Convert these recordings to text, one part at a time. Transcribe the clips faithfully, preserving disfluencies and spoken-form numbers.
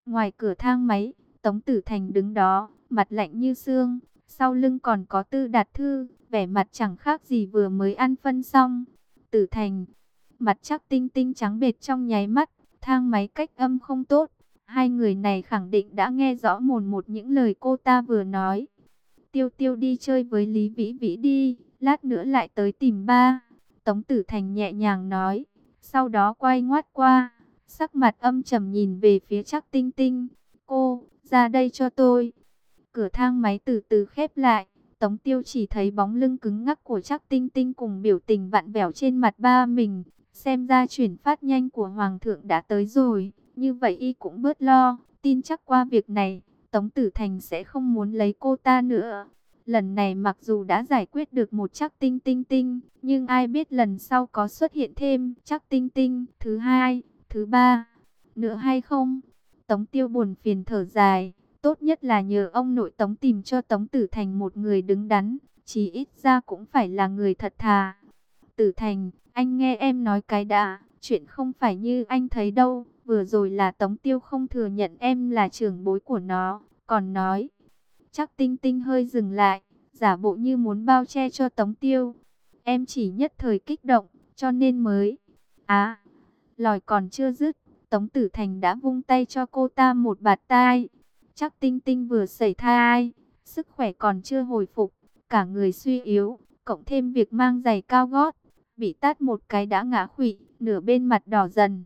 Ngoài cửa thang máy, Tống Tử Thành đứng đó, mặt lạnh như xương, sau lưng còn có Tư Đạt Thư, vẻ mặt chẳng khác gì vừa mới ăn phân xong. Tử Thành, mặt chắc Tinh Tinh trắng bệch trong nháy mắt, thang máy cách âm không tốt. Hai người này khẳng định đã nghe rõ mồn một những lời cô ta vừa nói. Tiêu Tiêu đi chơi với Lý Vĩ Vĩ đi, lát nữa lại tới tìm ba. Tống Tử Thành nhẹ nhàng nói, sau đó quay ngoắt qua, sắc mặt âm trầm nhìn về phía Trác Tinh Tinh. Cô, ra đây cho tôi. Cửa thang máy từ từ khép lại, Tống Tiêu chỉ thấy bóng lưng cứng ngắc của Trác Tinh Tinh cùng biểu tình vặn vẹo trên mặt ba mình. Xem ra chuyển phát nhanh của Hoàng thượng đã tới rồi, như vậy y cũng bớt lo, tin chắc qua việc này, Tống Tử Thành sẽ không muốn lấy cô ta nữa. Lần này mặc dù đã giải quyết được một Trác Tinh Tinh Tinh, nhưng ai biết lần sau có xuất hiện thêm Trác Tinh Tinh thứ hai, thứ ba nữa hay không? Tống Tiêu buồn phiền thở dài, tốt nhất là nhờ ông nội Tống tìm cho Tống Tử Thành một người đứng đắn, chỉ ít ra cũng phải là người thật thà. Tử Thành, anh nghe em nói cái đã, chuyện không phải như anh thấy đâu, vừa rồi là Tống Tiêu không thừa nhận em là trưởng bối của nó, còn nói. Chắc Tinh Tinh hơi dừng lại, giả bộ như muốn bao che cho Tống Tiêu. Em chỉ nhất thời kích động, cho nên mới. À, lời còn chưa dứt, Tống Tử Thành đã vung tay cho cô ta một bạt tai. Chắc Tinh Tinh vừa sẩy thai, sức khỏe còn chưa hồi phục, cả người suy yếu, cộng thêm việc mang giày cao gót, bị tát một cái đã ngã khuỵu, nửa bên mặt đỏ dần.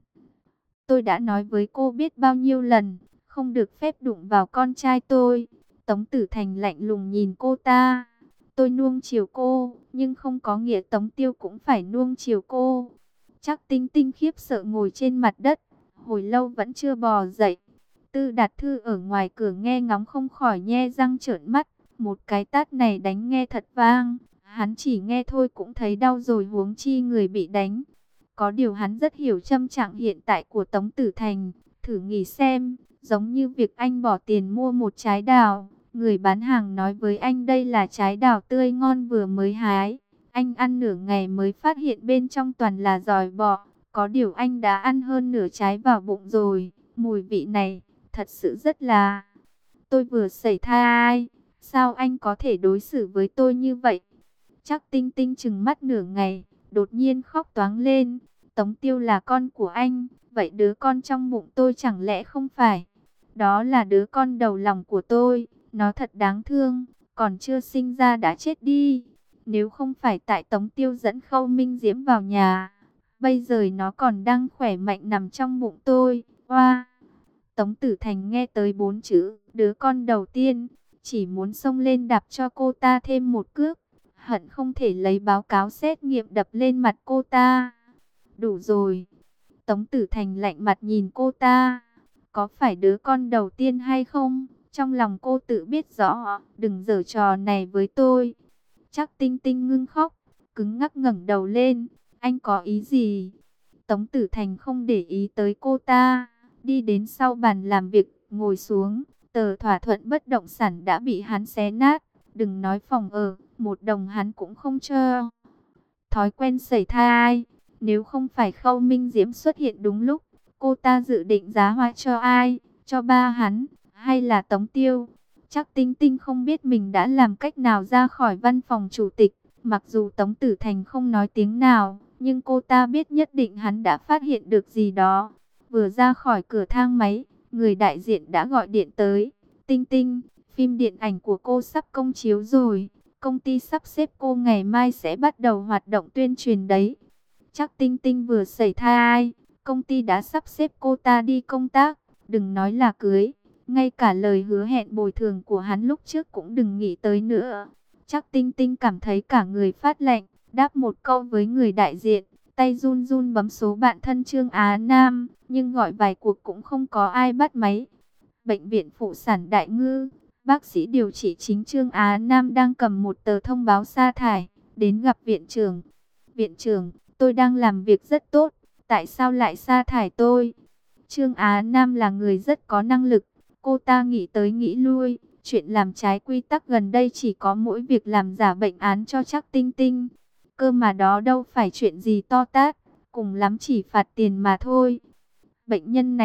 Tôi đã nói với cô biết bao nhiêu lần, không được phép đụng vào con trai tôi. Tống Tử Thành lạnh lùng nhìn cô ta. Tôi nuông chiều cô, nhưng không có nghĩa Tống Tiêu cũng phải nuông chiều cô. Chắc Tinh Tinh khiếp sợ ngồi trên mặt đất, hồi lâu vẫn chưa bò dậy. Tư Đạt Thư ở ngoài cửa nghe ngóng không khỏi nhe răng trợn mắt. Một cái tát này đánh nghe thật vang. Hắn chỉ nghe thôi cũng thấy đau rồi, huống chi người bị đánh. Có điều hắn rất hiểu tâm trạng hiện tại của Tống Tử Thành. Thử nghĩ xem, giống như việc anh bỏ tiền mua một trái đào. Người bán hàng nói với anh đây là trái đào tươi ngon vừa mới hái. Anh ăn nửa ngày mới phát hiện bên trong toàn là giòi bọ. Có điều anh đã ăn hơn nửa trái vào bụng rồi. Mùi vị này, thật sự rất là... Tôi vừa sẩy thai, sao anh có thể đối xử với tôi như vậy? Chắc Tinh Tinh trừng mắt nửa ngày, đột nhiên khóc toáng lên. Tống Tiêu là con của anh, vậy đứa con trong bụng tôi chẳng lẽ không phải? Đó là đứa con đầu lòng của tôi, nó thật đáng thương, còn chưa sinh ra đã chết đi. Nếu không phải tại Tống Tiêu dẫn Khâu Minh Diễm vào nhà, bây giờ nó còn đang khỏe mạnh nằm trong bụng tôi. Oa! Tống Tử Thành nghe tới bốn chữ, đứa con đầu tiên, chỉ muốn xông lên đạp cho cô ta thêm một cước. Hận không thể lấy báo cáo xét nghiệm đập lên mặt cô ta. Đủ rồi. Tống Tử Thành lạnh mặt nhìn cô ta. Có phải đứa con đầu tiên hay không? Trong lòng cô tự biết rõ, đừng giở trò này với tôi. Chắc Tinh Tinh ngưng khóc, cứng ngắc ngẩng đầu lên. Anh có ý gì? Tống Tử Thành không để ý tới cô ta, đi đến sau bàn làm việc, ngồi xuống. Tờ thỏa thuận bất động sản đã bị hắn xé nát. Đừng nói phòng ở, một đồng hắn cũng không cho. Thói quen sẩy thai, nếu không phải Khâu Minh Diễm xuất hiện đúng lúc, cô ta dự định giá hoa cho ai? Cho ba hắn, hay là Tống Tiêu? Chắc Tinh Tinh không biết mình đã làm cách nào ra khỏi văn phòng chủ tịch. Mặc dù Tống Tử Thành không nói tiếng nào, nhưng cô ta biết nhất định hắn đã phát hiện được gì đó. Vừa ra khỏi cửa thang máy, người đại diện đã gọi điện tới. Tinh Tinh, phim điện ảnh của cô sắp công chiếu rồi. Công ty sắp xếp cô ngày mai sẽ bắt đầu hoạt động tuyên truyền đấy. Chắc Tinh Tinh vừa sẩy thai, công ty đã sắp xếp cô ta đi công tác. Đừng nói là cưới, ngay cả lời hứa hẹn bồi thường của hắn lúc trước cũng đừng nghĩ tới nữa. Chắc Tinh Tinh cảm thấy cả người phát lạnh, đáp một câu với người đại diện, tay run run bấm số bạn thân Trương Á Nam, nhưng gọi vài cuộc cũng không có ai bắt máy. Bệnh viện Phụ sản Đại Ngư, bác sĩ điều trị chính Trương Á Nam đang cầm một tờ thông báo sa thải, đến gặp viện trưởng. Viện trưởng, tôi đang làm việc rất tốt, tại sao lại sa thải tôi? Trương Á Nam là người rất có năng lực, cô ta nghĩ tới nghĩ lui, chuyện làm trái quy tắc gần đây chỉ có mỗi việc làm giả bệnh án cho chắc Tinh Tinh. Cơ mà đó đâu phải chuyện gì to tát, cùng lắm chỉ phạt tiền mà thôi. Bệnh nhân này,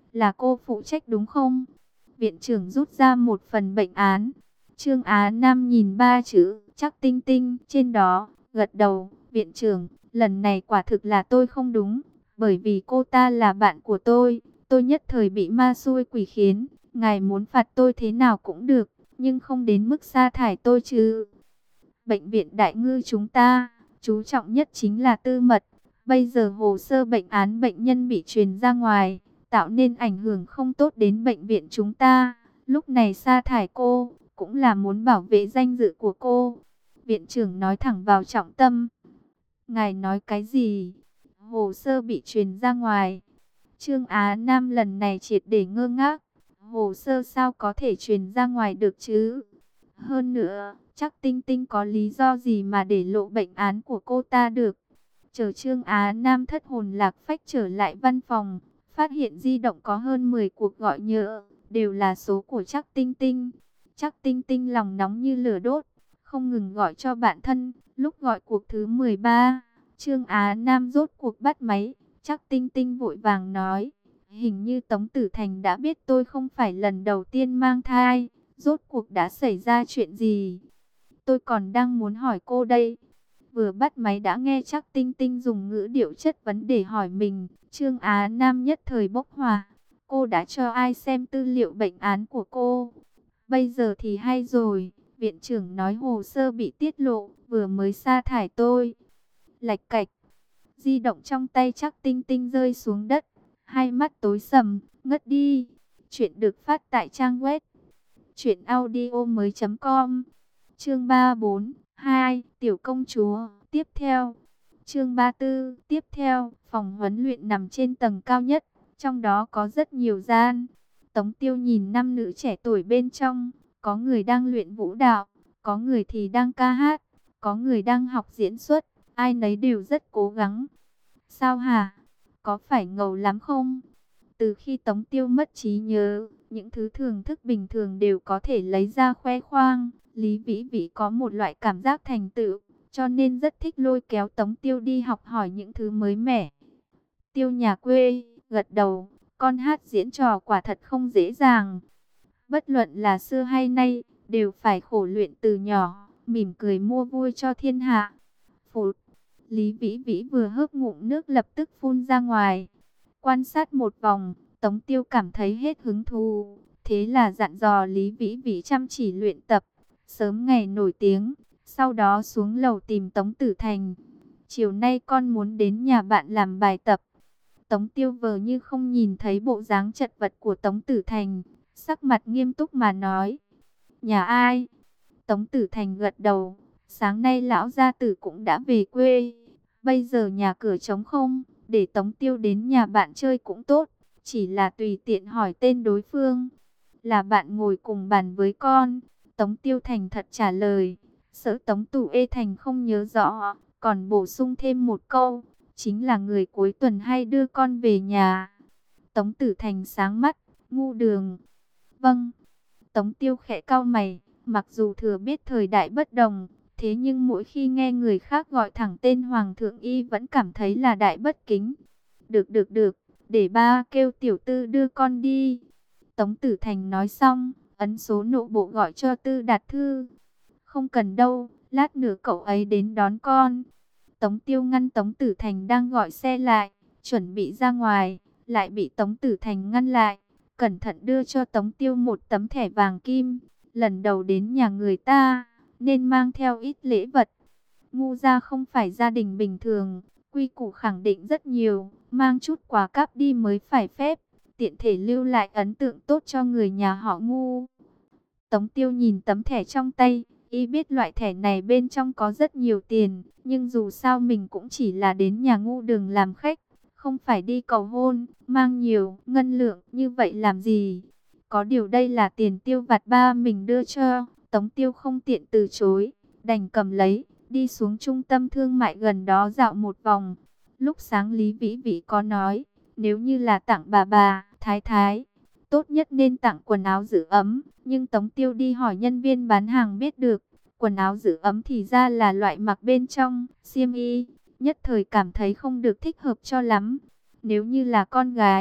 Là cô phụ trách đúng không? Viện trưởng rút ra một phần bệnh án. Trương Á Nam nhìn ba chữ Trác Tinh Tinh trên đó, gật đầu. Viện trưởng, lần này quả thực là tôi không đúng. Bởi vì cô ta là bạn của tôi, tôi nhất thời bị ma xui quỷ khiến. Ngài muốn phạt tôi thế nào cũng được, nhưng không đến mức sa thải tôi chứ. Bệnh viện Đại Ngư chúng ta, chú trọng nhất chính là tư mật. Bây giờ hồ sơ bệnh án bệnh nhân bị truyền ra ngoài, tạo nên ảnh hưởng không tốt đến bệnh viện chúng ta. Lúc này sa thải cô, cũng là muốn bảo vệ danh dự của cô. Viện trưởng nói thẳng vào trọng tâm. Ngài nói cái gì? Hồ sơ bị truyền ra ngoài. Trương Á Nam lần này triệt để ngơ ngác. Hồ sơ sao có thể truyền ra ngoài được chứ? Hơn nữa, chắc Tinh Tinh có lý do gì mà để lộ bệnh án của cô ta được? Chờ Trương Á Nam thất hồn lạc phách trở lại văn phòng, phát hiện di động có hơn mười cuộc gọi nhỡ, đều là số của chắc Tinh Tinh. Chắc Tinh Tinh lòng nóng như lửa đốt, không ngừng gọi cho bạn thân. Lúc gọi cuộc thứ mười ba, Trương Á Nam rốt cuộc bắt máy. Chắc Tinh Tinh vội vàng nói, hình như Tống Tử Thành đã biết tôi không phải lần đầu tiên mang thai. Rốt cuộc đã xảy ra chuyện gì? Tôi còn đang muốn hỏi cô đây. Vừa bắt máy đã nghe chắc Tinh Tinh dùng ngữ điệu chất vấn để hỏi mình. Trương Á Nam nhất thời bốc hỏa. Cô đã cho ai xem tư liệu bệnh án của cô? Bây giờ thì hay rồi. Viện trưởng nói hồ sơ bị tiết lộ, vừa mới sa thải tôi. Lạch cạch. Di động trong tay chắc Tinh Tinh rơi xuống đất. Hai mắt tối sầm, ngất đi. Chuyện được phát tại trang web truyện audio mới chấm com. Chương ba bốn hai, Tiểu công chúa. Tiếp theo, chương ba tư. Tiếp theo, phòng huấn luyện nằm trên tầng cao nhất, trong đó có rất nhiều gian. Tống Tiêu nhìn năm nữ trẻ tuổi bên trong, có người đang luyện vũ đạo, có người thì đang ca hát, có người đang học diễn xuất, ai nấy đều rất cố gắng. Sao hả? Có phải ngầu lắm không? Từ khi Tống Tiêu mất trí nhớ, những thứ thưởng thức bình thường đều có thể lấy ra khoe khoang. Lý Vĩ Vĩ có một loại cảm giác thành tựu, cho nên rất thích lôi kéo Tống Tiêu đi học hỏi những thứ mới mẻ. Tiêu nhà quê, gật đầu, con hát diễn trò quả thật không dễ dàng. Bất luận là xưa hay nay, đều phải khổ luyện từ nhỏ, mỉm cười mua vui cho thiên hạ. Phụt, Lý Vĩ Vĩ vừa hớp ngụm nước lập tức phun ra ngoài. Quan sát một vòng, Tống Tiêu cảm thấy hết hứng thú, thế là dặn dò Lý Vĩ Vĩ chăm chỉ luyện tập, sớm ngày nổi tiếng. Sau đó xuống lầu tìm Tống Tử Thành. Chiều nay con muốn đến nhà bạn làm bài tập. Tống Tiêu vờ như không nhìn thấy bộ dáng chật vật của Tống Tử Thành, sắc mặt nghiêm túc mà nói. Nhà ai? Tống Tử Thành gật đầu. Sáng nay lão gia tử cũng đã về quê. Bây giờ nhà cửa trống không, để Tống Tiêu đến nhà bạn chơi cũng tốt. Chỉ là tùy tiện hỏi tên đối phương. Là bạn ngồi cùng bàn với con. Tống Tiêu thành thật trả lời. Sợ Tống Tụ Ê Thành không nhớ rõ, còn bổ sung thêm một câu, chính là người cuối tuần hay đưa con về nhà. Tống Tử Thành sáng mắt, ngu đường. Vâng. Tống Tiêu khẽ cau mày, mặc dù thừa biết thời đại bất đồng, thế nhưng mỗi khi nghe người khác gọi thẳng tên Hoàng thượng y vẫn cảm thấy là đại bất kính. Được được được, để ba kêu tiểu tư đưa con đi. Tống Tử Thành nói xong, ấn số nội bộ gọi cho Tư Đạt Thư. Không cần đâu, lát nữa cậu ấy đến đón con. Tống Tiêu ngăn Tống Tử Thành đang gọi xe lại, chuẩn bị ra ngoài, lại bị Tống Tử Thành ngăn lại. Cẩn thận đưa cho Tống Tiêu một tấm thẻ vàng kim. Lần đầu đến nhà người ta, nên mang theo ít lễ vật. Ngu gia không phải gia đình bình thường, quy củ khẳng định rất nhiều, mang chút quà cáp đi mới phải phép, tiện thể lưu lại ấn tượng tốt cho người nhà họ Ngu. Tống Tiêu nhìn tấm thẻ trong tay, y biết loại thẻ này bên trong có rất nhiều tiền, nhưng dù sao mình cũng chỉ là đến nhà Ngu Đường làm khách, không phải đi cầu hôn, mang nhiều ngân lượng như vậy làm gì? Có điều đây là tiền tiêu vặt ba mình đưa cho, Tống Tiêu không tiện từ chối, đành cầm lấy, đi xuống trung tâm thương mại gần đó dạo một vòng. Lúc sáng Lý Vĩ Vĩ có nói, nếu như là tặng bà bà, thái thái, tốt nhất nên tặng quần áo giữ ấm, nhưng Tống Tiêu đi hỏi nhân viên bán hàng biết được, quần áo giữ ấm thì ra là loại mặc bên trong, xiêm y, nhất thời cảm thấy không được thích hợp cho lắm. Nếu như là con gái,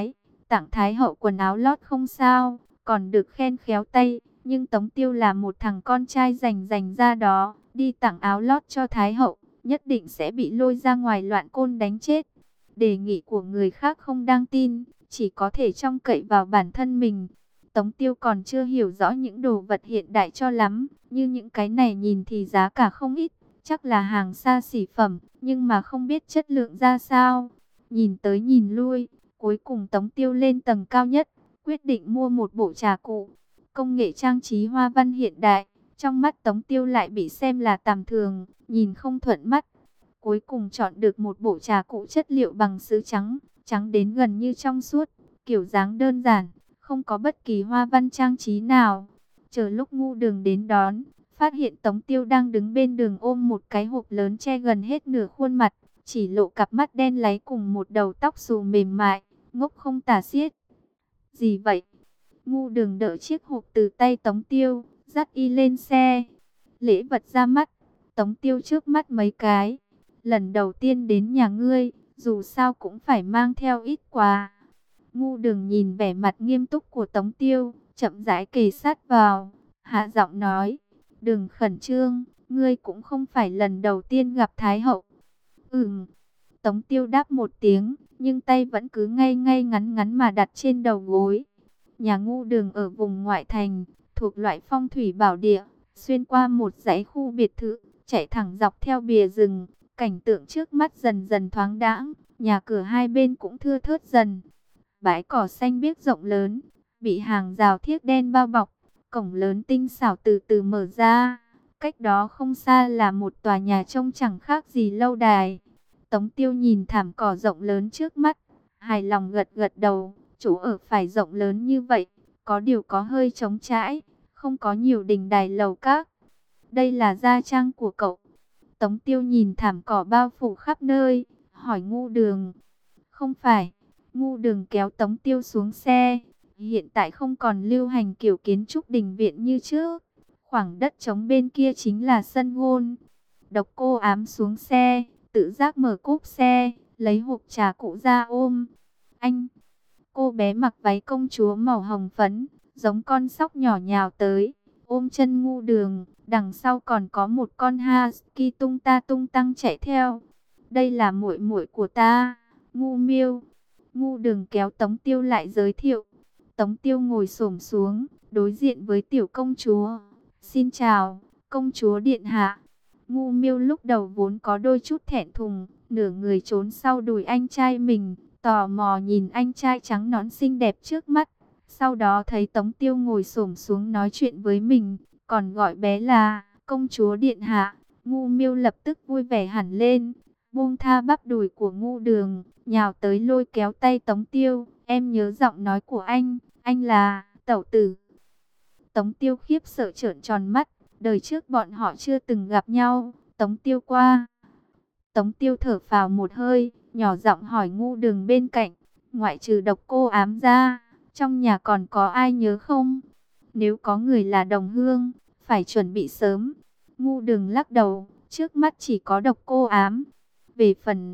tặng Thái hậu quần áo lót không sao, còn được khen khéo tay. Nhưng Tống Tiêu là một thằng con trai rành rành ra đó, đi tặng áo lót cho Thái hậu, nhất định sẽ bị lôi ra ngoài loạn côn đánh chết. Đề nghị của người khác không đáng tin, chỉ có thể trông cậy vào bản thân mình. Tống Tiêu còn chưa hiểu rõ những đồ vật hiện đại cho lắm, như những cái này nhìn thì giá cả không ít, chắc là hàng xa xỉ phẩm, nhưng mà không biết chất lượng ra sao. Nhìn tới nhìn lui, cuối cùng Tống Tiêu lên tầng cao nhất, quyết định mua một bộ trà cụ. Công nghệ trang trí hoa văn hiện đại, trong mắt Tống Tiêu lại bị xem là tầm thường, nhìn không thuận mắt. Cuối cùng chọn được một bộ trà cụ chất liệu bằng sứ trắng, trắng đến gần như trong suốt, kiểu dáng đơn giản, không có bất kỳ hoa văn trang trí nào. Chờ lúc Ngu Đường đến đón, phát hiện Tống Tiêu đang đứng bên đường ôm một cái hộp lớn che gần hết nửa khuôn mặt, chỉ lộ cặp mắt đen láy cùng một đầu tóc xù mềm mại, ngốc không tả xiết. Gì vậy? Ngu Đường đỡ chiếc hộp từ tay Tống Tiêu, dắt y lên xe. Lễ vật ra mắt, Tống Tiêu trước mắt mấy cái. Lần đầu tiên đến nhà ngươi, dù sao cũng phải mang theo ít quà. Ngu Đường nhìn vẻ mặt nghiêm túc của Tống Tiêu, chậm rãi kề sát vào, hạ giọng nói, đừng khẩn trương, ngươi cũng không phải lần đầu tiên gặp Thái hậu. Ừm, Tống Tiêu đáp một tiếng, nhưng tay vẫn cứ ngay ngay ngắn ngắn mà đặt trên đầu gối. Nhà Ngu Đường ở vùng ngoại thành, thuộc loại phong thủy bảo địa, xuyên qua một dãy khu biệt thự, chạy thẳng dọc theo bìa rừng. Cảnh tượng trước mắt dần dần thoáng đãng, nhà cửa hai bên cũng thưa thớt dần. Bãi cỏ xanh biếc rộng lớn, bị hàng rào thiếc đen bao bọc, cổng lớn tinh xảo từ từ mở ra. Cách đó không xa là một tòa nhà trông chẳng khác gì lâu đài. Tống Tiêu nhìn thảm cỏ rộng lớn trước mắt, hài lòng gật gật đầu, chỗ ở phải rộng lớn như vậy, có điều có hơi trống trải, không có nhiều đình đài lầu các. Đây là gia trang của cậu. Tống Tiêu nhìn thảm cỏ bao phủ khắp nơi, hỏi Ngu Đường. Không phải. Ngu Đường kéo Tống Tiêu xuống xe. Hiện tại không còn lưu hành kiểu kiến trúc đình viện như trước. Khoảng đất trống bên kia chính là sân gôn. Độc Cô Ám xuống xe, tự giác mở cốp xe, lấy hộp trà cụ ra ôm. Anh, cô bé mặc váy công chúa màu hồng phấn, giống con sóc nhỏ nhào tới, ôm chân Ngu Đường. Đằng sau còn có một con husky tung ta tung tăng chạy theo. Đây là muội muội của ta, Ngu Miêu. Ngu Đường kéo Tống Tiêu lại giới thiệu. Tống Tiêu ngồi xổm xuống, đối diện với tiểu công chúa. Xin chào, công chúa điện hạ. Ngu Miêu lúc đầu vốn có đôi chút thẹn thùng, nửa người trốn sau đùi anh trai mình, tò mò nhìn anh trai trắng nõn xinh đẹp trước mắt. Sau đó thấy Tống Tiêu ngồi xổm xuống nói chuyện với mình, còn gọi bé là công chúa điện hạ. Ngu Miêu lập tức vui vẻ hẳn lên, buông tha bắp đùi của Ngu Đường, nhào tới lôi kéo tay Tống Tiêu. Em nhớ giọng nói của anh, anh là tẩu tử. Tống Tiêu khiếp sợ trợn tròn mắt, đời trước bọn họ chưa từng gặp nhau. Tống Tiêu qua. Tống Tiêu thở phào một hơi, nhỏ giọng hỏi Ngu Đường bên cạnh, ngoại trừ Độc Cô Ám ra, trong nhà còn có ai nhớ không? Nếu có người là đồng hương, phải chuẩn bị sớm. Ngu Đường lắc đầu, trước mắt chỉ có Độc Cô Ám. Về phần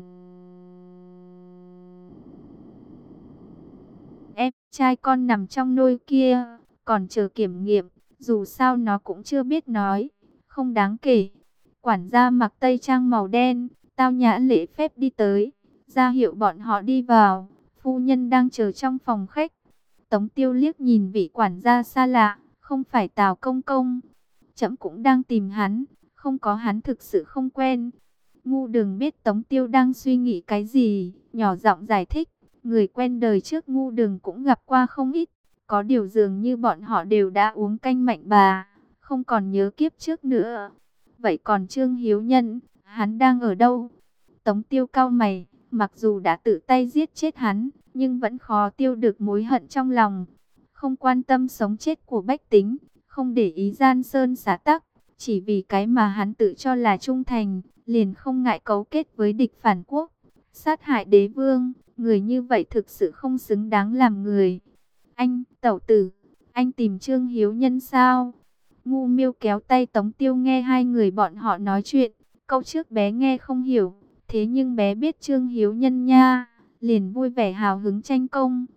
em trai con nằm trong nôi kia, còn chờ kiểm nghiệm, dù sao nó cũng chưa biết nói, không đáng kể. Quản gia mặc tây trang màu đen, tao nhã lễ phép đi tới, ra hiệu bọn họ đi vào. Phu nhân đang chờ trong phòng khách. Tống Tiêu liếc nhìn vị quản gia xa lạ, không phải Tào công công. Trẫm cũng đang tìm hắn, không có hắn thực sự không quen. Ngu Đường biết Tống Tiêu đang suy nghĩ cái gì, nhỏ giọng giải thích. Người quen đời trước Ngu Đường cũng gặp qua không ít, có điều dường như bọn họ đều đã uống canh mạnh bà, không còn nhớ kiếp trước nữa. Vậy còn Trương Hiếu Nhân, hắn đang ở đâu? Tống Tiêu cau mày, mặc dù đã tự tay giết chết hắn, nhưng vẫn khó tiêu được mối hận trong lòng. Không quan tâm sống chết của bách tính, không để ý gian sơn xá tắc, chỉ vì cái mà hắn tự cho là trung thành, liền không ngại cấu kết với địch phản quốc, sát hại đế vương. Người như vậy thực sự không xứng đáng làm người. Anh, tẩu tử, anh tìm Trương Hiếu Nhân sao? Ngu Miêu kéo tay Tống Tiêu nghe hai người bọn họ nói chuyện. Câu trước bé nghe không hiểu, thế nhưng bé biết Trương Hiếu Nhân nha, liền vui vẻ hào hứng tranh công.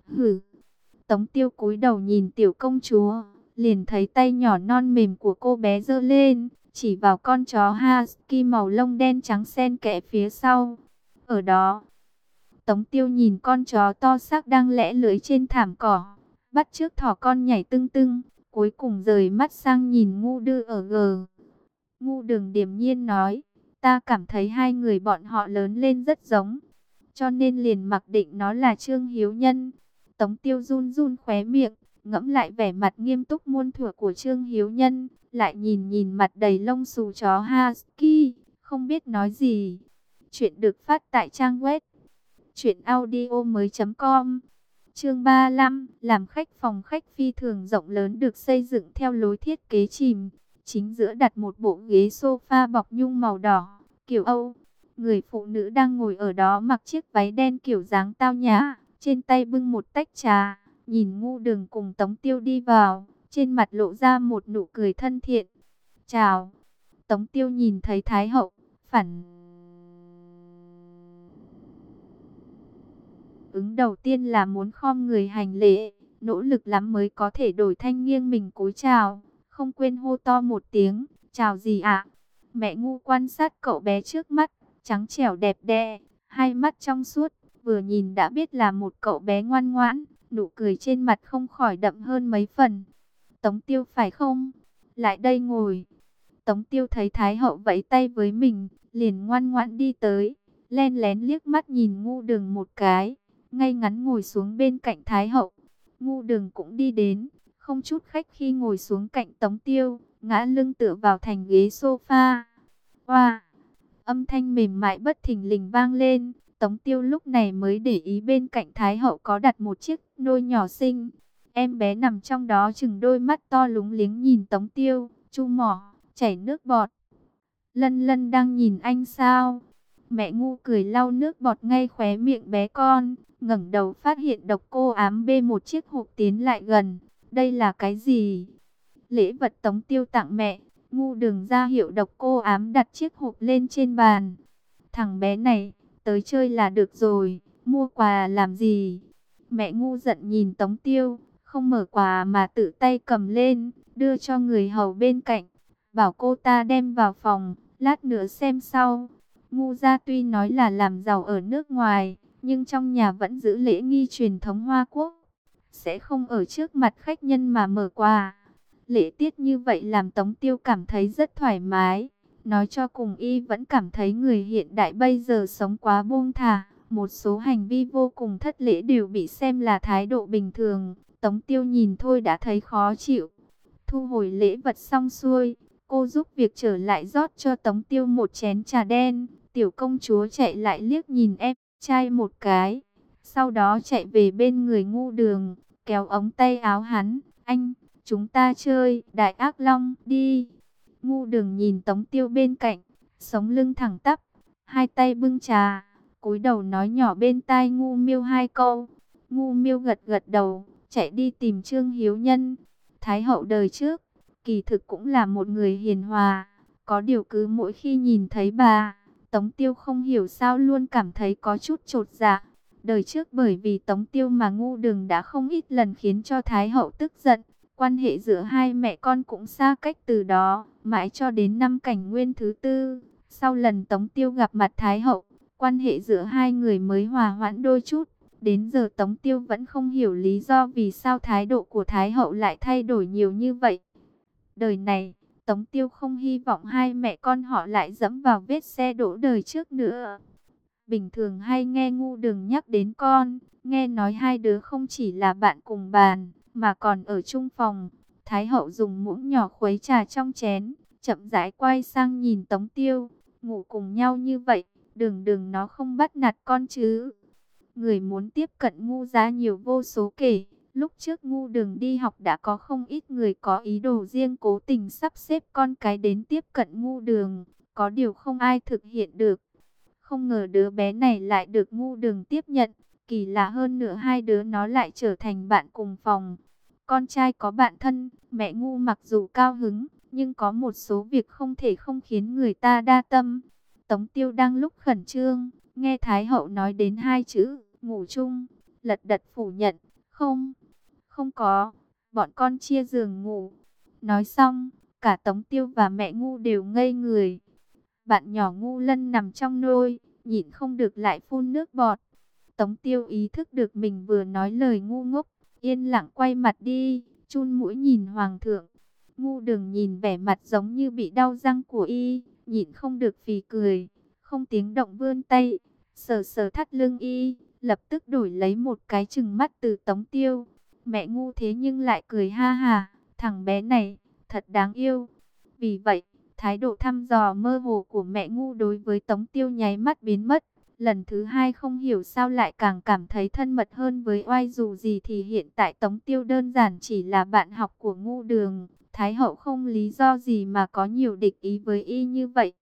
Hử! Tống Tiêu cúi đầu nhìn tiểu công chúa, liền thấy tay nhỏ non mềm của cô bé giơ lên, chỉ vào con chó husky màu lông đen trắng xen kẽ phía sau. Ở đó, Tống Tiêu nhìn con chó to xác đang lẽ lưỡi trên thảm cỏ, bắt chước thỏ con nhảy tưng tưng, cuối cùng rời mắt sang nhìn Ngu Đư ở gờ. Ngu Đường điềm nhiên nói, ta cảm thấy hai người bọn họ lớn lên rất giống, cho nên liền mặc định nó là Trương Hiếu Nhân. Tống Tiêu run run khóe miệng, ngẫm lại vẻ mặt nghiêm túc muôn thuở của Trương Hiếu Nhân, lại nhìn nhìn mặt đầy lông xù chó husky, không biết nói gì. Chuyện được phát tại trang web truyện audio mới chấm com. Chương ba mươi lăm, làm khách. Phòng khách phi thường rộng lớn được xây dựng theo lối thiết kế chìm, chính giữa đặt một bộ ghế sofa bọc nhung màu đỏ, kiểu Âu. Người phụ nữ đang ngồi ở đó mặc chiếc váy đen kiểu dáng tao nhã, trên tay bưng một tách trà, nhìn Ngu Đường cùng Tống Tiêu đi vào, trên mặt lộ ra một nụ cười thân thiện. Chào. Tống Tiêu nhìn thấy Thái hậu, phản ứng đầu tiên là muốn khom người hành lễ, nỗ lực lắm mới có thể đổi thanh nghiêng mình cúi chào, không quên hô to một tiếng, chào gì ạ? Mẹ Ngu quan sát cậu bé trước mắt, trắng trẻo đẹp đẽ, hai mắt trong suốt, vừa nhìn đã biết là một cậu bé ngoan ngoãn, nụ cười trên mặt không khỏi đậm hơn mấy phần. Tống Tiêu phải không? Lại đây ngồi. Tống Tiêu thấy Thái hậu vẫy tay với mình, liền ngoan ngoãn đi tới, len lén liếc mắt nhìn Ngu Đường một cái, ngay ngắn ngồi xuống bên cạnh Thái hậu. Ngu Đường cũng đi đến, không chút khách khi ngồi xuống cạnh Tống Tiêu, ngã lưng tựa vào thành ghế sofa. Oa! Âm thanh mềm mại bất thình lình vang lên, Tống Tiêu lúc này mới để ý bên cạnh Thái hậu có đặt một chiếc nôi nhỏ xinh. Em bé nằm trong đó chừng đôi mắt to lúng liếng nhìn Tống Tiêu, chu mỏ, chảy nước bọt. Lân Lân đang nhìn anh sao? Mẹ Ngu cười lau nước bọt ngay khóe miệng bé con, ngẩng đầu phát hiện Độc Cô Ám bê một chiếc hộp tiến lại gần. Đây là cái gì? Lễ vật Tống Tiêu tặng mẹ. Ngu Đường ra hiệu Độc Cô Ám đặt chiếc hộp lên trên bàn. Thằng bé này, tới chơi là được rồi, mua quà làm gì? Mẹ Ngu giận nhìn Tống Tiêu, không mở quà mà tự tay cầm lên, đưa cho người hầu bên cạnh, bảo cô ta đem vào phòng, lát nữa xem sau. Ngu gia tuy nói là làm giàu ở nước ngoài, nhưng trong nhà vẫn giữ lễ nghi truyền thống Hoa Quốc, sẽ không ở trước mặt khách nhân mà mở quà. Lễ tiết như vậy làm Tống Tiêu cảm thấy rất thoải mái. Nói cho cùng y vẫn cảm thấy người hiện đại bây giờ sống quá buông thả, một số hành vi vô cùng thất lễ đều bị xem là thái độ bình thường. Tống Tiêu nhìn thôi đã thấy khó chịu. Thu hồi lễ vật xong xuôi, cô giúp việc trở lại rót cho Tống Tiêu một chén trà đen. Tiểu công chúa chạy lại liếc nhìn em trai một cái, sau đó chạy về bên người Ngu Đường, kéo ống tay áo hắn. Anh, chúng ta chơi Đại Ác Long đi. Ngu Đường nhìn Tống Tiêu bên cạnh, sống lưng thẳng tắp, hai tay bưng trà, cúi đầu nói nhỏ bên tai Ngu Miêu hai câu. Ngu Miêu gật gật đầu, chạy đi tìm Trương Hiếu Nhân. Thái hậu đời trước, kỳ thực cũng là một người hiền hòa, có điều cứ mỗi khi nhìn thấy bà, Tống Tiêu không hiểu sao luôn cảm thấy có chút chột dạ. Đời trước bởi vì Tống Tiêu mà Ngu Đường đã không ít lần khiến cho Thái hậu tức giận. Quan hệ giữa hai mẹ con cũng xa cách từ đó, mãi cho đến năm Cảnh Nguyên thứ tư. Sau lần Tống Tiêu gặp mặt Thái hậu, quan hệ giữa hai người mới hòa hoãn đôi chút. Đến giờ Tống Tiêu vẫn không hiểu lý do vì sao thái độ của Thái hậu lại thay đổi nhiều như vậy. Đời này, Tống Tiêu không hy vọng hai mẹ con họ lại dẫm vào vết xe đổ đời trước nữa. Bình thường hay nghe Ngu Đường nhắc đến con, nghe nói hai đứa không chỉ là bạn cùng bàn, mà còn ở chung phòng. Thái hậu dùng muỗng nhỏ khuấy trà trong chén, chậm rãi quay sang nhìn Tống Tiêu. Ngủ cùng nhau như vậy, Đường Đường nó không bắt nạt con chứ? Người muốn tiếp cận Ngu gia nhiều vô số kể. Lúc trước Ngu Đường đi học đã có không ít người có ý đồ riêng cố tình sắp xếp con cái đến tiếp cận Ngu Đường, có điều không ai thực hiện được. Không ngờ đứa bé này lại được Ngu Đường tiếp nhận, kỳ lạ hơn nữa hai đứa nó lại trở thành bạn cùng phòng. Con trai có bạn thân, mẹ Ngu mặc dù cao hứng, nhưng có một số việc không thể không khiến người ta đa tâm. Tống Tiêu đang lúc khẩn trương, nghe Thái hậu nói đến hai chữ ngủ chung, lật đật phủ nhận, Không, không có, bọn con chia giường ngủ. Nói xong, cả Tống Tiêu và mẹ Ngu đều ngây người. Bạn nhỏ Ngu Lân nằm trong nôi, nhịn không được lại phun nước bọt. Tống Tiêu ý thức được mình vừa nói lời ngu ngốc, yên lặng quay mặt đi, chun mũi nhìn Hoàng thượng. Ngu Đường nhìn vẻ mặt giống như bị đau răng của y, nhịn không được phì cười, không tiếng động vươn tay, sờ sờ thắt lưng y, lập tức đổi lấy một cái trừng mắt từ Tống Tiêu. Mẹ Ngu thế nhưng lại cười ha hà, thằng bé này, thật đáng yêu. Vì vậy, thái độ thăm dò mơ hồ của mẹ Ngu đối với Tống Tiêu nháy mắt biến mất. Lần thứ hai không hiểu sao lại càng cảm thấy thân mật hơn với Oai, dù gì thì hiện tại Tống Tiêu đơn giản chỉ là bạn học của Ngu Đường. Thái hậu không lý do gì mà có nhiều địch ý với y như vậy.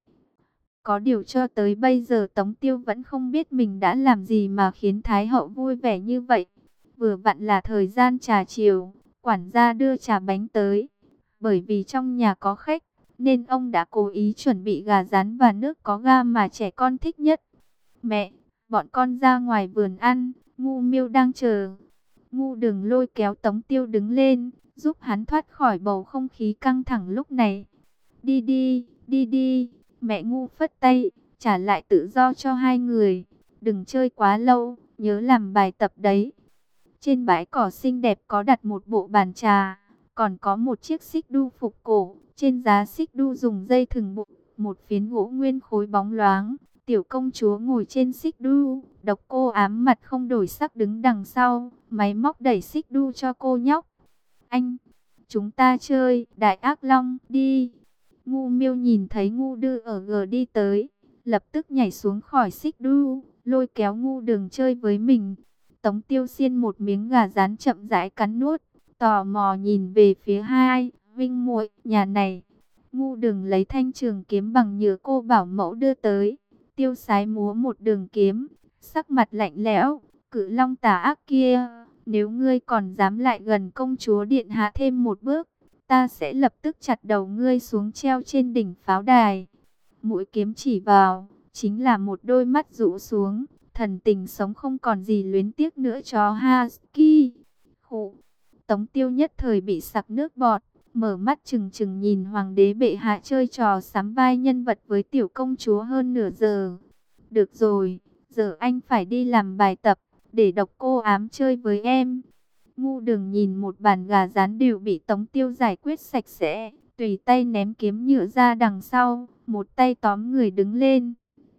Có điều cho tới bây giờ Tống Tiêu vẫn không biết mình đã làm gì mà khiến Thái hậu vui vẻ như vậy. Vừa vặn là thời gian trà chiều, quản gia đưa trà bánh tới. Bởi vì trong nhà có khách, nên ông đã cố ý chuẩn bị gà rán và nước có ga mà trẻ con thích nhất. Mẹ, bọn con ra ngoài vườn ăn, Ngu Miêu đang chờ. Ngu Đường lôi kéo Tống Tiêu đứng lên, giúp hắn thoát khỏi bầu không khí căng thẳng lúc này. Đi đi, đi đi, mẹ Ngu phất tay, trả lại tự do cho hai người. Đừng chơi quá lâu, nhớ làm bài tập đấy. Trên bãi cỏ xinh đẹp có đặt một bộ bàn trà, còn có một chiếc xích đu phục cổ. Trên giá xích đu dùng dây thừng buộc một phiến gỗ nguyên khối bóng loáng. Tiểu công chúa ngồi trên xích đu, Độc Cô Ám mặt không đổi sắc đứng đằng sau, máy móc đẩy xích đu cho cô nhóc. Anh, chúng ta chơi Đại Ác Long đi. Ngu Miêu nhìn thấy Ngu Đư ở gờ đi tới, lập tức nhảy xuống khỏi xích đu, lôi kéo Ngu Đường chơi với mình. Tống Tiêu xiên một miếng gà rán chậm rãi cắn nuốt, tò mò nhìn về phía hai huynh muội nhà này. Ngu Đường lấy thanh trường kiếm bằng nhựa cô bảo mẫu đưa tới, tiêu sái múa một đường kiếm, sắc mặt lạnh lẽo. Cự long tà ác kia, nếu ngươi còn dám lại gần công chúa điện hạ thêm một bước, ta sẽ lập tức chặt đầu ngươi xuống treo trên đỉnh pháo đài. Mũi kiếm chỉ vào, chính là một đôi mắt rũ xuống, thần tình sống không còn gì luyến tiếc nữa cho Husky. Khụ, Tống Tiêu nhất thời bị sặc nước bọt, mở mắt trừng trừng nhìn hoàng đế bệ hạ chơi trò sắm vai nhân vật với tiểu công chúa hơn nửa giờ. Được rồi, giờ anh phải đi làm bài tập, để Độc Cô Ám chơi với em. Ngu Đường nhìn một bàn gà rán đều bị Tống Tiêu giải quyết sạch sẽ, tùy tay ném kiếm nhựa ra đằng sau, một tay tóm người đứng lên.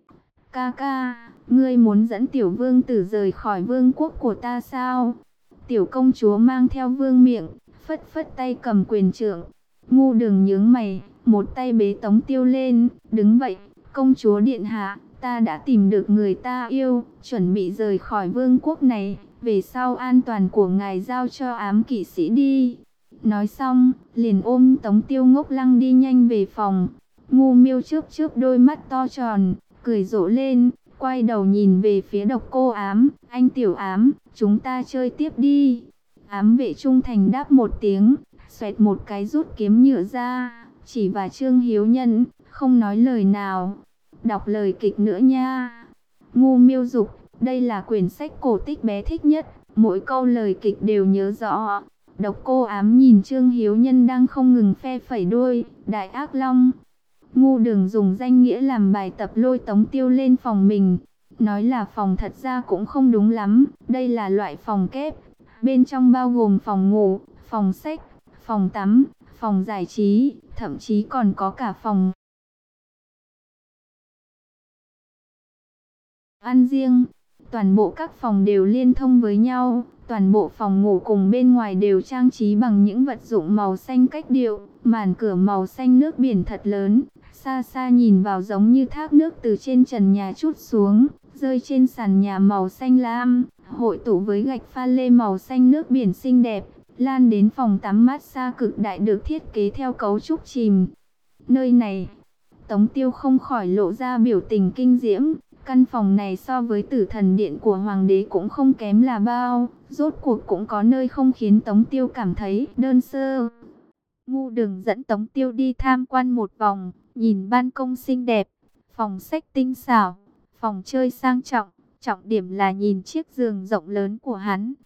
Ca ca, ngươi muốn dẫn tiểu vương tử rời khỏi vương quốc của ta sao? Tiểu công chúa mang theo vương miệng, phất phất tay cầm quyền trượng. Ngu Đường nhướng mày, một tay bế Tống Tiêu lên, đứng vậy. Công chúa điện hạ, ta đã tìm được người ta yêu, chuẩn bị rời khỏi vương quốc này. Về sau an toàn của ngài giao cho Ám kỵ sĩ đi. Nói xong, liền ôm Tống Tiêu ngốc lăng đi nhanh về phòng. Ngu Miêu chớp chớp đôi mắt to tròn, cười rộ lên, quay đầu nhìn về phía Độc Cô Ám. Anh Tiểu Ám, chúng ta chơi tiếp đi. Ám vệ trung thành đáp một tiếng, xoẹt một cái rút kiếm nhựa ra, chỉ vào Trương Hiếu Nhân, không nói lời nào. Đọc lời kịch nữa nha. Ngu Miêu dục, đây là quyển sách cổ tích bé thích nhất, mỗi câu lời kịch đều nhớ rõ. Độc Cô Ám nhìn Trương Hiếu Nhân đang không ngừng phe phẩy đuôi, Đại Ác Long. Ngu Đường dùng danh nghĩa làm bài tập lôi Tống Tiêu lên phòng mình. Nói là phòng thật ra cũng không đúng lắm, đây là loại phòng kép. Bên trong bao gồm phòng ngủ, phòng sách, phòng tắm, phòng giải trí, thậm chí còn có cả phòng ăn riêng. Toàn bộ các phòng đều liên thông với nhau, toàn bộ phòng ngủ cùng bên ngoài đều trang trí bằng những vật dụng màu xanh cách điệu, màn cửa màu xanh nước biển thật lớn, xa xa nhìn vào giống như thác nước từ trên trần nhà trút xuống, rơi trên sàn nhà màu xanh lam, hội tụ với gạch pha lê màu xanh nước biển xinh đẹp, lan đến phòng tắm massage cực đại được thiết kế theo cấu trúc chìm. Nơi này, Tống Tiêu không khỏi lộ ra biểu tình kinh diễm. Căn phòng này so với Tử Thần Điện của Hoàng đế cũng không kém là bao, rốt cuộc cũng có nơi không khiến Tống Tiêu cảm thấy đơn sơ. Ngu Đường dẫn Tống Tiêu đi tham quan một vòng, nhìn ban công xinh đẹp, phòng sách tinh xảo, phòng chơi sang trọng, trọng điểm là nhìn chiếc giường rộng lớn của hắn.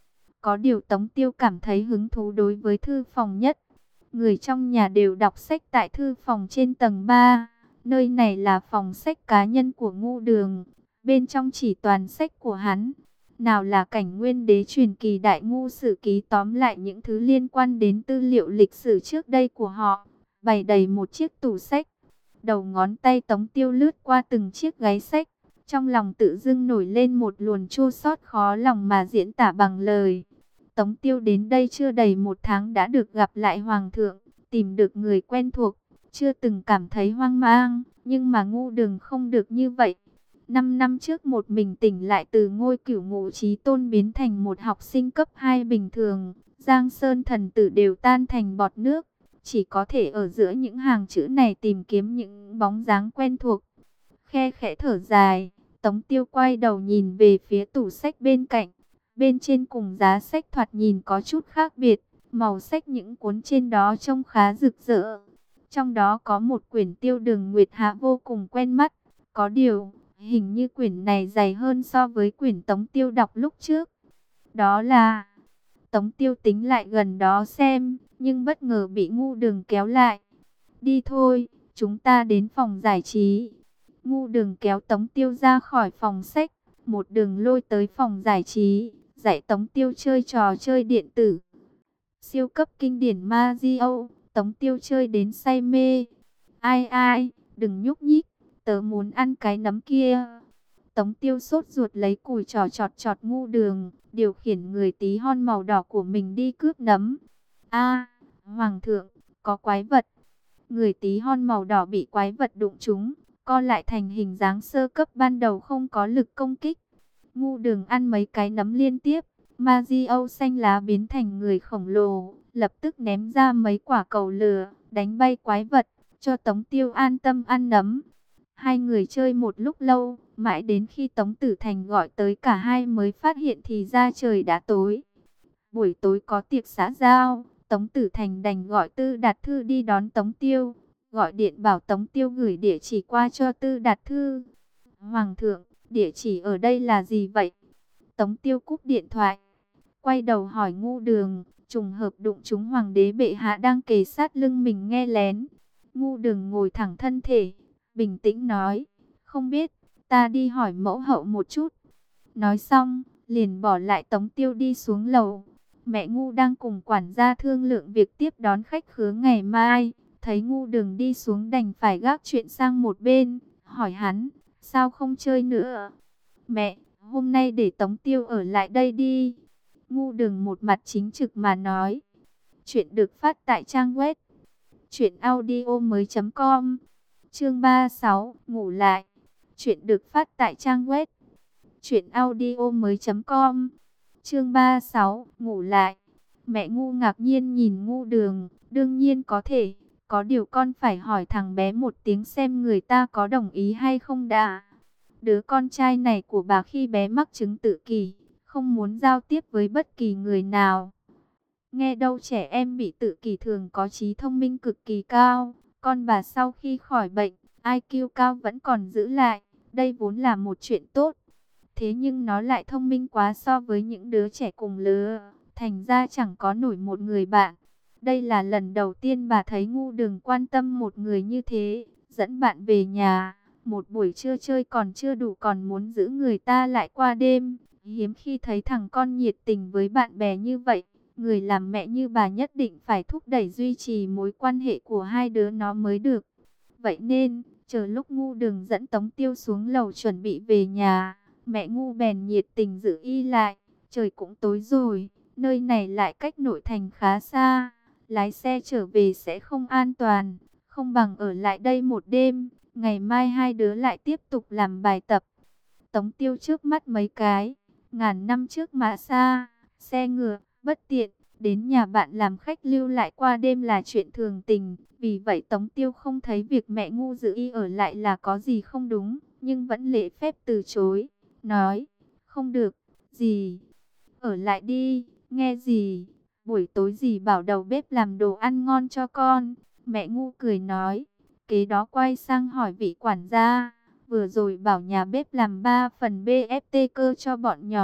Có điều Tống Tiêu cảm thấy hứng thú đối với thư phòng nhất. Người trong nhà đều đọc sách tại thư phòng trên tầng ba. Nơi này là phòng sách cá nhân của Ngũ Đường. Bên trong chỉ toàn sách của hắn. Nào là cảnh nguyên đế truyền kỳ đại ngu sử ký, tóm lại những thứ liên quan đến tư liệu lịch sử trước đây của họ. Bày đầy một chiếc tủ sách. Đầu ngón tay Tống Tiêu lướt qua từng chiếc gáy sách. Trong lòng tự dưng nổi lên một luồng chua xót khó lòng mà diễn tả bằng lời. Tống Tiêu đến đây chưa đầy một tháng đã được gặp lại Hoàng thượng, tìm được người quen thuộc, chưa từng cảm thấy hoang mang, nhưng mà Ngũ Đường không được như vậy. Năm năm trước một mình tỉnh lại từ ngôi cửu ngũ chí tôn biến thành một học sinh cấp hai bình thường, Giang Sơn thần tử đều tan thành bọt nước, chỉ có thể ở giữa những hàng chữ này tìm kiếm những bóng dáng quen thuộc. Khe khẽ thở dài, Tống Tiêu quay đầu nhìn về phía tủ sách bên cạnh. Bên trên cùng giá sách thoạt nhìn có chút khác biệt, màu sách những cuốn trên đó trông khá rực rỡ. Trong đó có một quyển Tiêu Đường Nguyệt Hạ vô cùng quen mắt, có điều, hình như quyển này dày hơn so với quyển Tống Tiêu đọc lúc trước. Đó là... Tống Tiêu tính lại gần đó xem, nhưng bất ngờ bị Ngũ Đường kéo lại. Đi thôi, chúng ta đến phòng giải trí. Ngũ Đường kéo Tống Tiêu ra khỏi phòng sách, một đường lôi tới phòng giải trí, dạy Tống Tiêu chơi trò chơi điện tử. Siêu cấp kinh điển Mario, Tống Tiêu chơi đến say mê. Ai ai, đừng nhúc nhích, tớ muốn ăn cái nấm kia. Tống Tiêu sốt ruột lấy cùi trò chọt chọt Ngũ Đường, điều khiển người tí hon màu đỏ của mình đi cướp nấm. A, Hoàng thượng, có quái vật. Người tí hon màu đỏ bị quái vật đụng trúng, co lại thành hình dáng sơ cấp ban đầu không có lực công kích. Ngũ Đường ăn mấy cái nấm liên tiếp, Mario xanh lá biến thành người khổng lồ, lập tức ném ra mấy quả cầu lửa, đánh bay quái vật, cho Tống Tiêu an tâm ăn nấm. Hai người chơi một lúc lâu, mãi đến khi Tống Tử Thành gọi tới cả hai mới phát hiện thì ra trời đã tối. Buổi tối có tiệc xã giao, Tống Tử Thành đành gọi Tư Đạt Thư đi đón Tống Tiêu, gọi điện bảo Tống Tiêu gửi địa chỉ qua cho Tư Đạt Thư. Hoàng thượng, địa chỉ ở đây là gì vậy? Tống Tiêu cúp điện thoại, quay đầu hỏi Ngũ Đường, trùng hợp đụng chúng Hoàng đế bệ hạ đang kề sát lưng mình nghe lén. Ngũ Đường ngồi thẳng thân thể, bình tĩnh nói, không biết, ta đi hỏi mẫu hậu một chút. Nói xong, liền bỏ lại Tống Tiêu đi xuống lầu. Mẹ Ngũ đang cùng quản gia thương lượng việc tiếp đón khách khứa ngày mai. Thấy Ngũ Đường đi xuống đành phải gác chuyện sang một bên, hỏi hắn, sao không chơi nữa? Mẹ, hôm nay để Tống Tiêu ở lại đây đi. Ngũ Đường một mặt chính trực mà nói. Chuyện được phát tại trang web truyện audio mới chấm com. Chương ba mươi sáu, ngủ lại. Chuyện được phát tại trang web truyện audio mới chấm com. Chương ba mươi sáu, ngủ lại. Mẹ Ngũ ngạc nhiên nhìn Ngũ Đường, đương nhiên có thể, có điều con phải hỏi thằng bé một tiếng xem người ta có đồng ý hay không đã. Đứa con trai này của bà khi bé mắc chứng tự kỷ, không muốn giao tiếp với bất kỳ người nào. Nghe đâu trẻ em bị tự kỷ thường có trí thông minh cực kỳ cao, con bà sau khi khỏi bệnh, i kiu cao vẫn còn giữ lại, đây vốn là một chuyện tốt. Thế nhưng nó lại thông minh quá so với những đứa trẻ cùng lứa, thành ra chẳng có nổi một người bạn. Đây là lần đầu tiên bà thấy Ngũ Đường quan tâm một người như thế, dẫn bạn về nhà, một buổi trưa chơi còn chưa đủ còn muốn giữ người ta lại qua đêm. Hiếm khi thấy thằng con nhiệt tình với bạn bè như vậy, người làm mẹ như bà nhất định phải thúc đẩy duy trì mối quan hệ của hai đứa nó mới được. Vậy nên, chờ lúc Ngũ Đường dẫn Tống Tiêu xuống lầu chuẩn bị về nhà, mẹ Ngũ bèn nhiệt tình giữ y lại. Trời cũng tối rồi, nơi này lại cách nội thành khá xa, lái xe trở về sẽ không an toàn, không bằng ở lại đây một đêm, ngày mai hai đứa lại tiếp tục làm bài tập. Tống Tiêu trước mắt mấy cái, ngàn năm trước mà xa, xe ngựa, bất tiện, đến nhà bạn làm khách lưu lại qua đêm là chuyện thường tình. Vì vậy Tống Tiêu không thấy việc mẹ Ngũ giữ y ở lại là có gì không đúng, nhưng vẫn lễ phép từ chối, nói, không được, dì, ở lại đi, nghe dì, buổi tối dì bảo đầu bếp làm đồ ăn ngon cho con. Mẹ Ngũ cười nói, kế đó quay sang hỏi vị quản gia, vừa rồi bảo nhà bếp làm ba phần bê ép tê cơ cho bọn nhỏ,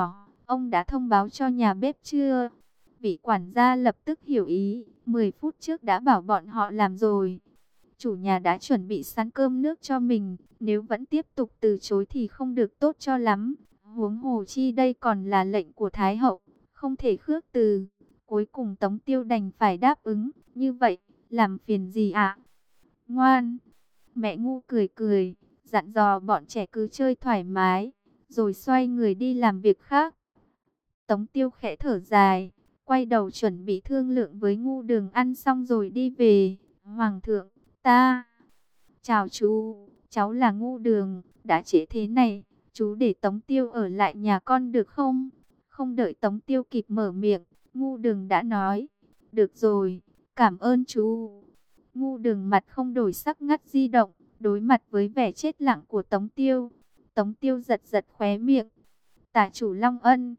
ông đã thông báo cho nhà bếp chưa? Vị quản gia lập tức hiểu ý, mười phút trước đã bảo bọn họ làm rồi. Chủ nhà đã chuẩn bị sẵn cơm nước cho mình, nếu vẫn tiếp tục từ chối thì không được tốt cho lắm. Huống hồ chi đây còn là lệnh của Thái hậu, không thể khước từ. Cuối cùng Tống Tiêu đành phải đáp ứng, như vậy, làm phiền gì ạ? Ngoan! Mẹ Ngu cười cười, dặn dò bọn trẻ cứ chơi thoải mái, rồi xoay người đi làm việc khác. Tống Tiêu khẽ thở dài, quay đầu chuẩn bị thương lượng với Ngu Đường ăn xong rồi đi về. Hoàng thượng, ta... Chào chú, cháu là Ngu Đường, đã trễ thế này, chú để Tống Tiêu ở lại nhà con được không? Không đợi Tống Tiêu kịp mở miệng, Ngu Đường đã nói, được rồi, cảm ơn chú. Ngu Đường mặt không đổi sắc ngắt di động, đối mặt với vẻ chết lặng của Tống Tiêu. Tống Tiêu giật giật khóe miệng. Tả chủ Long Ân,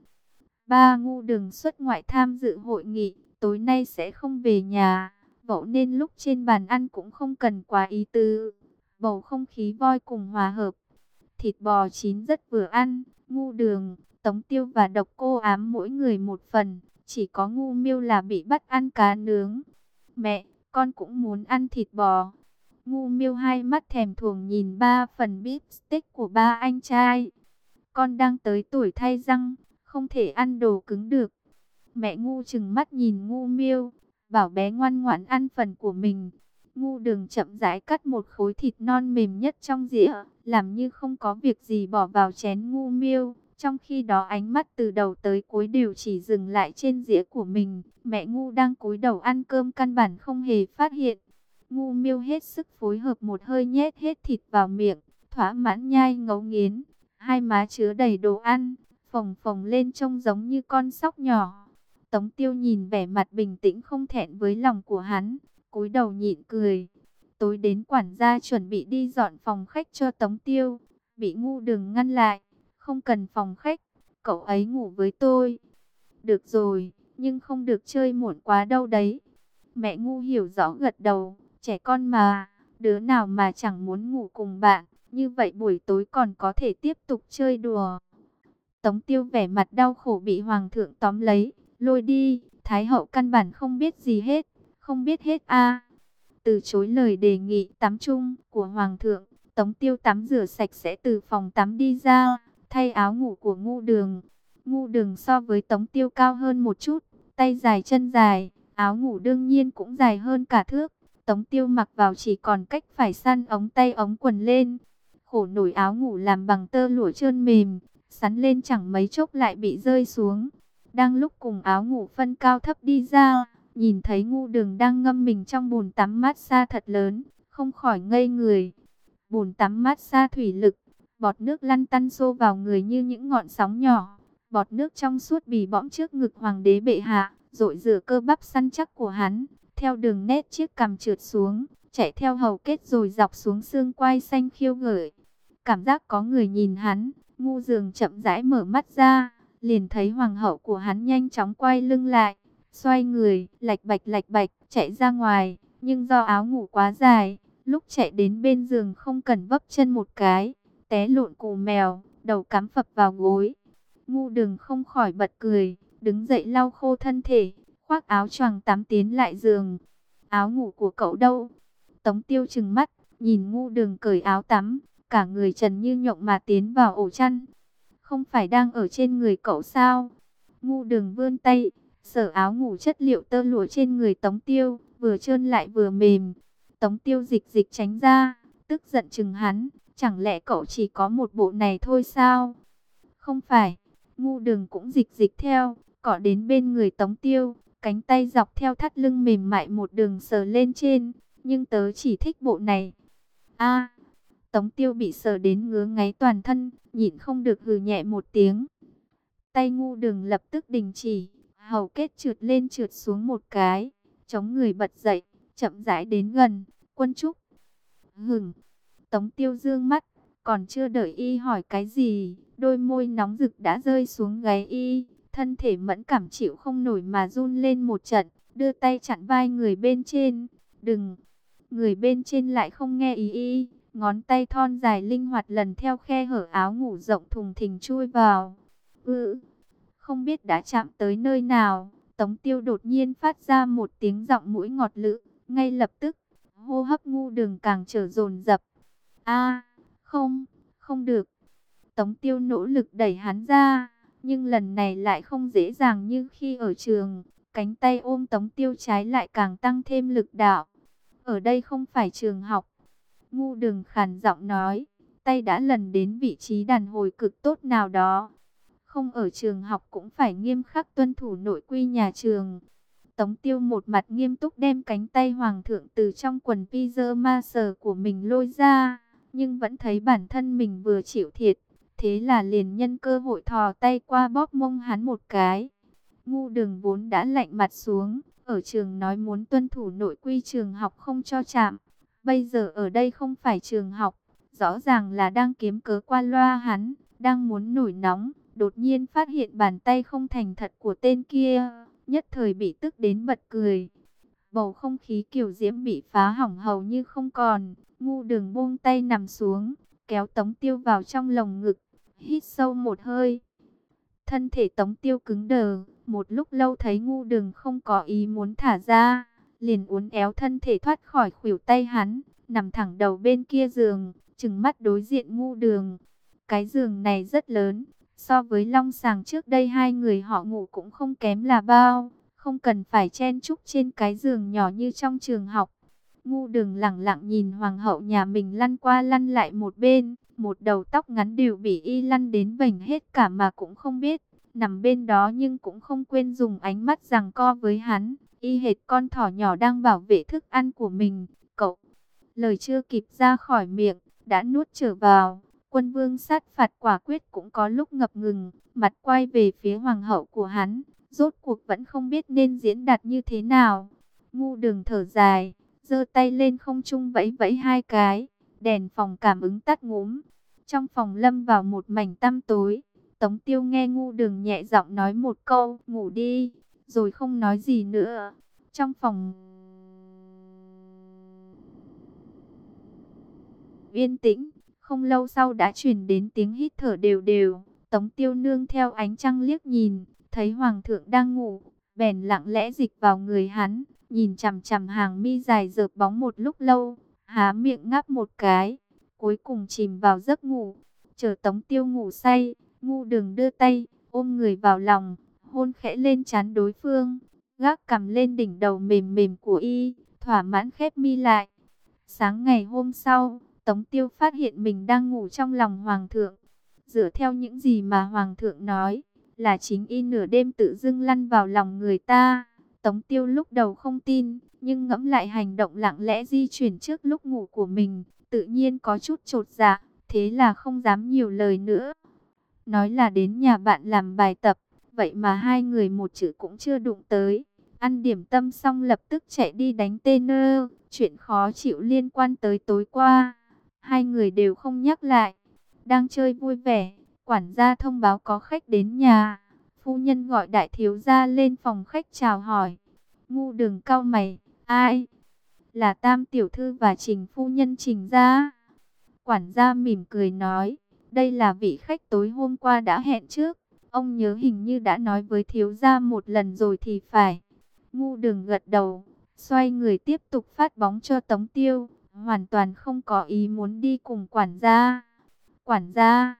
ba Ngu Đường xuất ngoại tham dự hội nghị, tối nay sẽ không về nhà. Vậy nên lúc trên bàn ăn cũng không cần quá ý tứ. Bầu không khí voi cùng hòa hợp. Thịt bò chín rất vừa ăn. Ngu Đường, Tống Tiêu và Độc Cô Ám mỗi người một phần. Chỉ có Ngu Miêu là bị bắt ăn cá nướng. Mẹ, con cũng muốn ăn thịt bò. Ngu Miêu hai mắt thèm thuồng nhìn ba phần beef steak của ba anh trai. Con đang tới tuổi thay răng, không thể ăn đồ cứng được. Mẹ Ngu trừng mắt nhìn Ngu Miêu, bảo bé ngoan ngoãn ăn phần của mình. Ngu Đường chậm rãi cắt một khối thịt non mềm nhất trong dĩa, làm như không có việc gì bỏ vào chén Ngu Miêu. Trong khi đó ánh mắt từ đầu tới cuối đều chỉ dừng lại trên dĩa của mình. Mẹ Ngu đang cúi đầu ăn cơm căn bản không hề phát hiện. Ngu Miêu hết sức phối hợp một hơi nhét hết thịt vào miệng, thỏa mãn nhai ngấu nghiến. Hai má chứa đầy đồ ăn, phồng phồng lên trông giống như con sóc nhỏ. Tống Tiêu nhìn vẻ mặt bình tĩnh không thẹn với lòng của hắn, cúi đầu nhịn cười. Tối đến quản gia chuẩn bị đi dọn phòng khách cho Tống Tiêu, bị Ngu Đường ngăn lại. Không cần phòng khách, cậu ấy ngủ với tôi. Được rồi, nhưng không được chơi muộn quá đâu đấy. Mẹ Ngu hiểu rõ gật đầu, trẻ con mà, đứa nào mà chẳng muốn ngủ cùng bạn, như vậy buổi tối còn có thể tiếp tục chơi đùa. Tống Tiêu vẻ mặt đau khổ bị hoàng thượng tóm lấy, lôi đi, Thái hậu căn bản không biết gì hết, không biết hết a. Từ chối lời đề nghị tắm chung của hoàng thượng, Tống Tiêu tắm rửa sạch sẽ từ phòng tắm đi ra, thay áo ngủ của Ngu Đường. Ngu Đường so với Tống Tiêu cao hơn một chút, tay dài chân dài, áo ngủ đương nhiên cũng dài hơn cả thước. Tống Tiêu mặc vào chỉ còn cách phải săn ống tay ống quần lên. Khổ nổi áo ngủ làm bằng tơ lụa trơn mềm, sắn lên chẳng mấy chốc lại bị rơi xuống. Đang lúc cùng áo ngủ phân cao thấp đi ra, nhìn thấy Ngu Đường đang ngâm mình trong bồn tắm mát xa thật lớn, không khỏi ngây người. Bồn tắm mát xa thủy lực, bọt nước lăn tăn xô vào người như những ngọn sóng nhỏ. Bọt nước trong suốt bì bõm trước ngực hoàng đế bệ hạ, rội rửa cơ bắp săn chắc của hắn, theo đường nét chiếc cằm trượt xuống, chạy theo hầu kết rồi dọc xuống xương quai xanh khiêu gợi. Cảm giác có người nhìn hắn, Ngu Đường chậm rãi mở mắt ra, liền thấy hoàng hậu của hắn nhanh chóng quay lưng lại, xoay người, lạch bạch lạch bạch, chạy ra ngoài, nhưng do áo ngủ quá dài, lúc chạy đến bên giường không cần vấp chân một cái, té lộn cù mèo, đầu cắm phập vào gối. Ngu Đường không khỏi bật cười, đứng dậy lau khô thân thể, khoác áo choàng tắm tiến lại giường. Áo ngủ của cậu đâu? Tống Tiêu trừng mắt, nhìn Ngu Đường cởi áo tắm, cả người trần như nhộng mà tiến vào ổ chăn. Không phải đang ở trên người cậu sao? Ngu Đường vươn tay, sờ áo ngủ chất liệu tơ lụa trên người Tống Tiêu, vừa trơn lại vừa mềm. Tống Tiêu dịch dịch tránh ra, tức giận chừng hắn, chẳng lẽ cậu chỉ có một bộ này thôi sao? Không phải, Ngu Đường cũng dịch dịch theo, cọ đến bên người Tống Tiêu, cánh tay dọc theo thắt lưng mềm mại một đường sờ lên trên, nhưng tớ chỉ thích bộ này. A, Tống Tiêu bị sờ đến ngứa ngáy toàn thân, nhịn không được hừ nhẹ một tiếng. Tay Ngu Đường lập tức đình chỉ, hầu kết trượt lên trượt xuống một cái, chống người bật dậy, chậm rãi đến gần, Quân Trúc. Hửng, Tống Tiêu dương mắt, còn chưa đợi y hỏi cái gì, đôi môi nóng rực đã rơi xuống gáy y, thân thể mẫn cảm chịu không nổi mà run lên một trận, đưa tay chặn vai người bên trên. Đừng! Người bên trên lại không nghe ý y, ngón tay thon dài linh hoạt lần theo khe hở áo ngủ rộng thùng thình chui vào. Ừ, không biết đã chạm tới nơi nào. Tống Tiêu đột nhiên phát ra một tiếng giọng mũi ngọt lự, ngay lập tức, hô hấp Ngu Đường càng trở dồn dập. A, không, không được. Tống Tiêu nỗ lực đẩy hắn ra, nhưng lần này lại không dễ dàng như khi ở trường. Cánh tay ôm Tống Tiêu trái lại càng tăng thêm lực đạo. Ở đây không phải trường học. Ngu Đường khàn giọng nói, tay đã lần đến vị trí đàn hồi cực tốt nào đó. Không ở trường học cũng phải nghiêm khắc tuân thủ nội quy nhà trường. Tống Tiêu một mặt nghiêm túc đem cánh tay hoàng thượng từ trong quần pyjama sờ của mình lôi ra, nhưng vẫn thấy bản thân mình vừa chịu thiệt. Thế là liền nhân cơ hội thò tay qua bóp mông hắn một cái. Ngu Đường vốn đã lạnh mặt xuống, ở trường nói muốn tuân thủ nội quy trường học không cho chạm. Bây giờ ở đây không phải trường học, rõ ràng là đang kiếm cớ qua loa hắn, đang muốn nổi nóng. Đột nhiên phát hiện bàn tay không thành thật của tên kia, nhất thời bị tức đến bật cười. Bầu không khí kiều diễm bị phá hỏng hầu như không còn. Ngu Đường buông tay nằm xuống, kéo Tống Tiêu vào trong lồng ngực, hít sâu một hơi. Thân thể Tống Tiêu cứng đờ, một lúc lâu thấy Ngu Đường không có ý muốn thả ra, liền uốn éo thân thể thoát khỏi khuỷu tay hắn, nằm thẳng đầu bên kia giường, trừng mắt đối diện Ngu Đường. Cái giường này rất lớn, so với long sàng trước đây hai người họ ngủ cũng không kém là bao, không cần phải chen chúc trên cái giường nhỏ như trong trường học. Ngu Đường lẳng lặng nhìn hoàng hậu nhà mình lăn qua lăn lại một bên, một đầu tóc ngắn đều bị y lăn đến vành hết cả mà cũng không biết. Nằm bên đó nhưng cũng không quên dùng ánh mắt giằng co với hắn, y hệt con thỏ nhỏ đang bảo vệ thức ăn của mình. Cậu, lời chưa kịp ra khỏi miệng, đã nuốt trở vào. Quân vương sát phạt quả quyết cũng có lúc ngập ngừng, mặt quay về phía hoàng hậu của hắn, rốt cuộc vẫn không biết nên diễn đạt như thế nào. Ngu Đường thở dài, giơ tay lên không trung vẫy vẫy hai cái, đèn phòng cảm ứng tắt ngúm. Trong phòng lâm vào một mảnh tăm tối. Tống Tiêu nghe Ngu Đường nhẹ giọng nói một câu, ngủ đi, rồi không nói gì nữa. Trong phòng yên tĩnh, không lâu sau đã truyền đến tiếng hít thở đều đều. Tống Tiêu nương theo ánh trăng liếc nhìn, thấy hoàng thượng đang ngủ, bèn lặng lẽ dịch vào người hắn, nhìn chằm chằm hàng mi dài rợp bóng một lúc lâu, há miệng ngáp một cái, cuối cùng chìm vào giấc ngủ. Chờ Tống Tiêu ngủ say, Ngu Đường đưa tay ôm người vào lòng, hôn khẽ lên trán đối phương, gác cằm lên đỉnh đầu mềm mềm của y, thỏa mãn khép mi lại. Sáng ngày hôm sau, Tống Tiêu phát hiện mình đang ngủ trong lòng hoàng thượng. Dựa theo những gì mà hoàng thượng nói, là chính y nửa đêm tự dưng lăn vào lòng người ta. Tống Tiêu lúc đầu không tin, nhưng ngẫm lại hành động lặng lẽ di chuyển trước lúc ngủ của mình, tự nhiên có chút chột dạ, thế là không dám nhiều lời nữa. Nói là đến nhà bạn làm bài tập, vậy mà hai người một chữ cũng chưa đụng tới. Ăn điểm tâm xong lập tức chạy đi đánh tennis, chuyện khó chịu liên quan tới tối qua. Hai người đều không nhắc lại. Đang chơi vui vẻ, quản gia thông báo có khách đến nhà. Phu nhân gọi đại thiếu gia lên phòng khách chào hỏi. Ngu Đường cau mày, ai? Là Tam tiểu thư và Trình phu nhân Trình gia. Quản gia mỉm cười nói, đây là vị khách tối hôm qua đã hẹn trước. Ông nhớ hình như đã nói với thiếu gia một lần rồi thì phải. Ngu Đường gật đầu, xoay người tiếp tục phát bóng cho Tống Tiêu, hoàn toàn không có ý muốn đi cùng quản gia. Quản gia,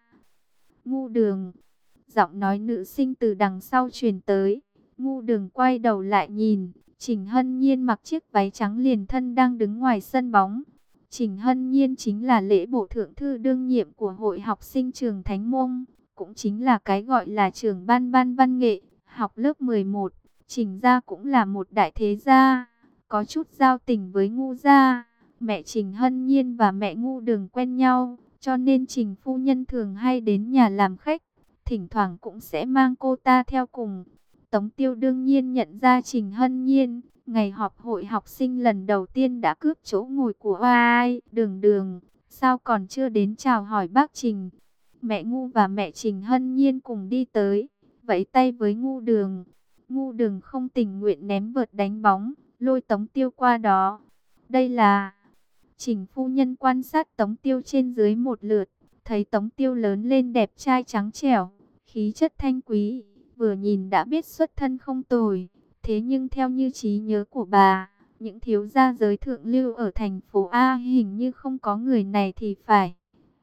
Ngu Đường, giọng nói nữ sinh từ đằng sau truyền tới. Ngu Đường quay đầu lại nhìn, Trình Hân Nhiên mặc chiếc váy trắng liền thân đang đứng ngoài sân bóng. Trình Hân Nhiên chính là lễ bộ thượng thư đương nhiệm của hội học sinh trường Thánh Mông, cũng chính là cái gọi là trưởng ban ban văn nghệ, học lớp mười một. Trình gia cũng là một đại thế gia, có chút giao tình với Ngu gia. Mẹ Trình Hân Nhiên và mẹ Ngu Đường quen nhau, cho nên Trình phu nhân thường hay đến nhà làm khách, thỉnh thoảng cũng sẽ mang cô ta theo cùng. Tống Tiêu đương nhiên nhận ra Trình Hân Nhiên, ngày họp hội học sinh lần đầu tiên đã cướp chỗ ngồi của ai, Đường Đường, sao còn chưa đến chào hỏi bác Trình. Mẹ Ngu và mẹ Trình Hân Nhiên cùng đi tới, vẫy tay với Ngu Đường. Ngu Đường không tình nguyện ném vợt đánh bóng, lôi Tống Tiêu qua đó. Đây là... Trình phu nhân quan sát Tống Tiêu trên dưới một lượt, thấy Tống Tiêu lớn lên đẹp trai trắng trẻo, khí chất thanh quý, vừa nhìn đã biết xuất thân không tồi. Thế nhưng theo như trí nhớ của bà, những thiếu gia giới thượng lưu ở thành phố A hình như không có người này thì phải.